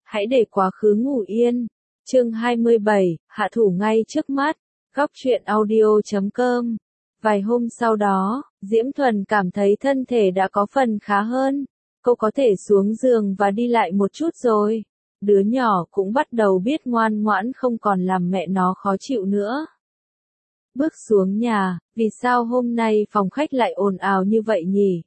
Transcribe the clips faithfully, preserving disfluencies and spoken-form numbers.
hãy để quá khứ ngủ yên. Chương hai mươi bảy, hạ thủ ngay trước mắt. Góc truyện audio chấm com. Vài hôm sau đó, Diễm Thuần cảm thấy thân thể đã có phần khá hơn. Cô có thể xuống giường và đi lại một chút rồi. Đứa nhỏ cũng bắt đầu biết ngoan ngoãn, không còn làm mẹ nó khó chịu nữa. Bước xuống nhà, vì sao hôm nay phòng khách lại ồn ào như vậy nhỉ?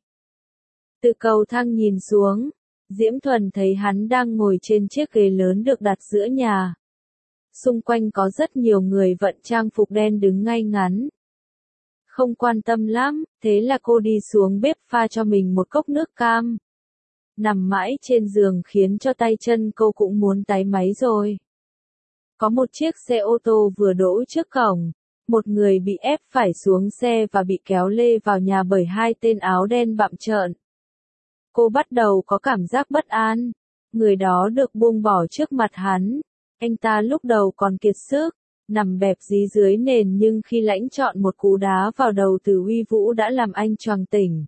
Từ cầu thang nhìn xuống, Diễm Thuần thấy hắn đang ngồi trên chiếc ghế lớn được đặt giữa nhà. Xung quanh có rất nhiều người vận trang phục đen đứng ngay ngắn. Không quan tâm lắm, thế là cô đi xuống bếp pha cho mình một cốc nước cam. Nằm mãi trên giường khiến cho tay chân cô cũng muốn táy máy rồi. Có một chiếc xe ô tô vừa đỗ trước cổng. Một người bị ép phải xuống xe và bị kéo lê vào nhà bởi hai tên áo đen bặm trợn. Cô bắt đầu có cảm giác bất an. Người đó được buông bỏ trước mặt hắn. Anh ta lúc đầu còn kiệt sức, nằm bẹp dí dưới nền, nhưng khi lãnh chọn một cú đá vào đầu từ Uy Vũ đã làm anh choàng tỉnh.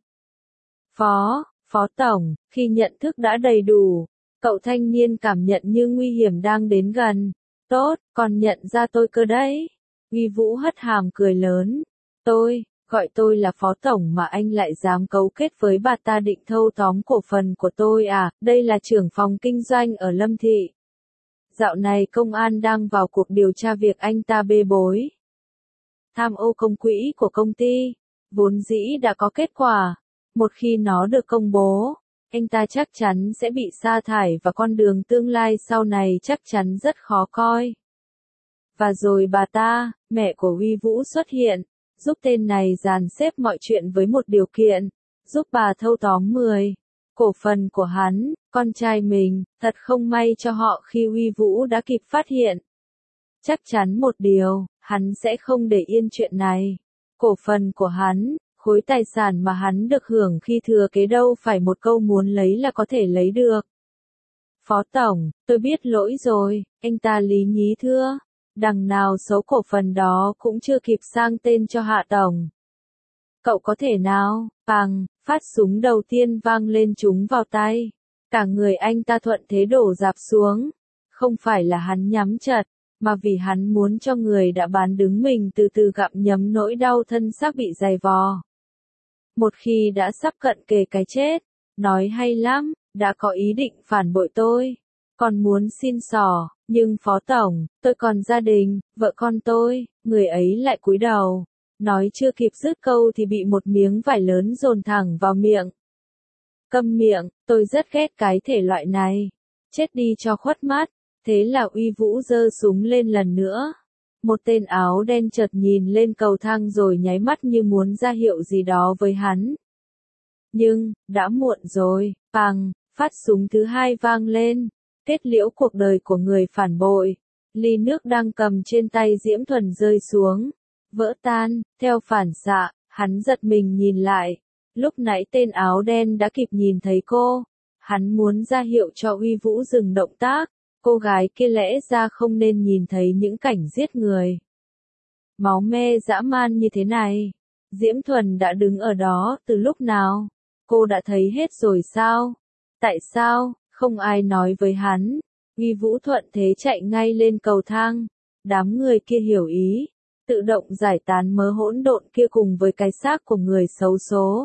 Phó, Phó Tổng, khi nhận thức đã đầy đủ, cậu thanh niên cảm nhận như nguy hiểm đang đến gần. Tốt, còn nhận ra tôi cơ đấy. Uy Vũ hất hàm cười lớn. Tôi, gọi tôi là Phó Tổng mà anh lại dám cấu kết với bà ta định thâu tóm cổ phần của tôi à? Đây là trưởng phòng kinh doanh ở Lâm Thị. Dạo này công an đang vào cuộc điều tra việc anh ta bê bối tham ô công quỹ của công ty. Vốn dĩ đã có kết quả. Một khi nó được công bố, anh ta chắc chắn sẽ bị sa thải và con đường tương lai sau này chắc chắn rất khó coi. Và rồi bà ta, mẹ của Uy Vũ xuất hiện, giúp tên này dàn xếp mọi chuyện với một điều kiện, giúp bà thâu tóm mười cổ phần của hắn, con trai mình. Thật không may cho họ khi Uy Vũ đã kịp phát hiện. Chắc chắn một điều, hắn sẽ không để yên chuyện này. Cổ phần của hắn, khối tài sản mà hắn được hưởng khi thừa kế đâu phải một câu muốn lấy là có thể lấy được. Phó Tổng, tôi biết lỗi rồi, anh ta lý nhí thưa. Đằng nào số cổ phần đó cũng chưa kịp sang tên cho Hạ Tổng. Cậu có thể nào? Pằng, phát súng đầu tiên vang lên trúng vào tay. Cả người anh ta thuận thế đổ rạp xuống. Không phải là hắn nhắm chặt, mà vì hắn muốn cho người đã bán đứng mình từ từ gặm nhấm nỗi đau thân xác bị dày vò. Một khi đã sắp cận kề cái chết, nói hay lắm, đã có ý định phản bội tôi. Còn muốn xin xỏ, nhưng Phó Tổng, tôi còn gia đình, vợ con tôi. Người ấy lại cúi đầu. Nói chưa kịp dứt câu thì bị một miếng vải lớn dồn thẳng vào miệng. Câm miệng, tôi rất ghét cái thể loại này. Chết đi cho khuất mắt. Thế là Uy Vũ giơ súng lên lần nữa. Một tên áo đen chợt nhìn lên cầu thang rồi nháy mắt như muốn ra hiệu gì đó với hắn. Nhưng, đã muộn rồi. Pằng, phát súng thứ hai vang lên. Kết liễu cuộc đời của người phản bội. Ly nước đang cầm trên tay Diễm Thuần rơi xuống. Vỡ tan, theo phản xạ, hắn giật mình nhìn lại. Lúc nãy tên áo đen đã kịp nhìn thấy cô. Hắn muốn ra hiệu cho Uy Vũ dừng động tác. Cô gái kia lẽ ra không nên nhìn thấy những cảnh giết người. Máu me dã man như thế này. Diễm Thuần đã đứng ở đó từ lúc nào? Cô đã thấy hết rồi sao? Tại sao? Không ai nói với hắn. Uy Vũ thuận thế chạy ngay lên cầu thang. Đám người kia hiểu ý. Tự động giải tán mớ hỗn độn kia cùng với cái xác của người xấu số.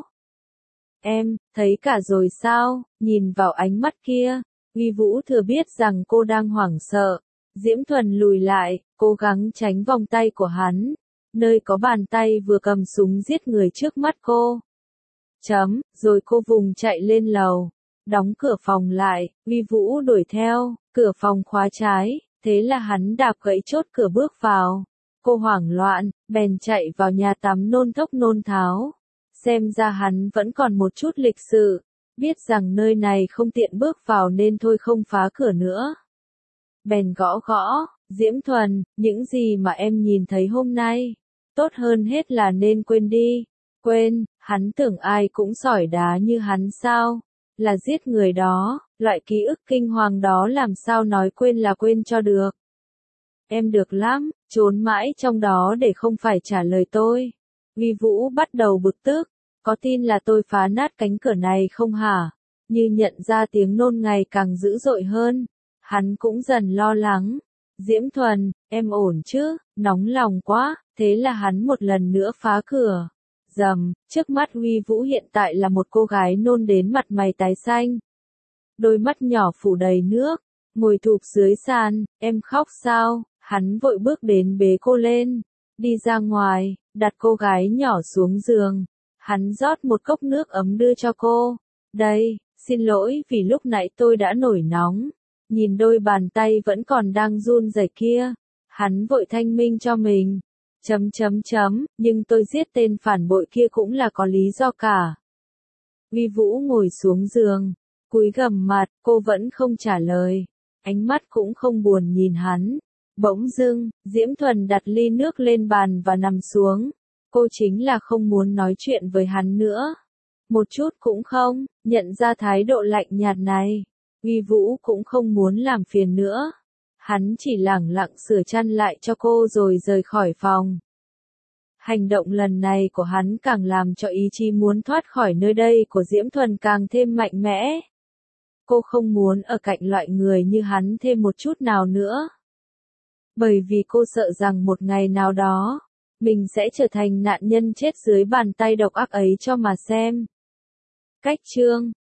Em, thấy cả rồi sao? Nhìn vào ánh mắt kia. Uy Vũ thừa biết rằng cô đang hoảng sợ. Diễm Thuần lùi lại, cố gắng tránh vòng tay của hắn. Nơi có bàn tay vừa cầm súng giết người trước mắt cô. Chấm, rồi cô vùng chạy lên lầu. Đóng cửa phòng lại, Uy Vũ đuổi theo, cửa phòng khóa trái, thế là hắn đạp gãy chốt cửa bước vào. Cô hoảng loạn, bèn chạy vào nhà tắm nôn thốc nôn tháo. Xem ra hắn vẫn còn một chút lịch sự, biết rằng nơi này không tiện bước vào nên thôi không phá cửa nữa. Bèn gõ gõ, Diễm Thuần, những gì mà em nhìn thấy hôm nay, tốt hơn hết là nên quên đi. Quên, hắn tưởng ai cũng sỏi đá như hắn sao? Là giết người đó, loại ký ức kinh hoàng đó làm sao nói quên là quên cho được. Em được lắm, trốn mãi trong đó để không phải trả lời tôi. Uy Vũ bắt đầu bực tức, có tin là tôi phá nát cánh cửa này không hả? Như nhận ra tiếng nôn ngày càng dữ dội hơn. Hắn cũng dần lo lắng. Diễm Thuần, em ổn chứ, nóng lòng quá, thế là hắn một lần nữa phá cửa. Rầm, trước mắt Huy Vũ hiện tại là một cô gái nôn đến mặt mày tái xanh. Đôi mắt nhỏ phủ đầy nước, ngồi thụp dưới sàn, em khóc sao, hắn vội bước đến bế cô lên, đi ra ngoài, đặt cô gái nhỏ xuống giường. Hắn rót một cốc nước ấm đưa cho cô. Đây, xin lỗi vì lúc nãy tôi đã nổi nóng. Nhìn đôi bàn tay vẫn còn đang run rẩy kia. Hắn vội thanh minh cho mình. Chấm chấm chấm, nhưng tôi giết tên phản bội kia cũng là có lý do cả. Huy Vũ ngồi xuống giường, cúi gằm mặt, cô vẫn không trả lời. Ánh mắt cũng không buồn nhìn hắn. Bỗng dưng, Diễm Thuần đặt ly nước lên bàn và nằm xuống. Cô chính là không muốn nói chuyện với hắn nữa. Một chút cũng không, nhận ra thái độ lạnh nhạt này. Huy Vũ cũng không muốn làm phiền nữa. Hắn chỉ lẳng lặng sửa chăn lại cho cô rồi rời khỏi phòng. Hành động lần này của hắn càng làm cho ý chí muốn thoát khỏi nơi đây của Diễm Thuần càng thêm mạnh mẽ. Cô không muốn ở cạnh loại người như hắn thêm một chút nào nữa. Bởi vì cô sợ rằng một ngày nào đó, mình sẽ trở thành nạn nhân chết dưới bàn tay độc ác ấy cho mà xem. Cách chương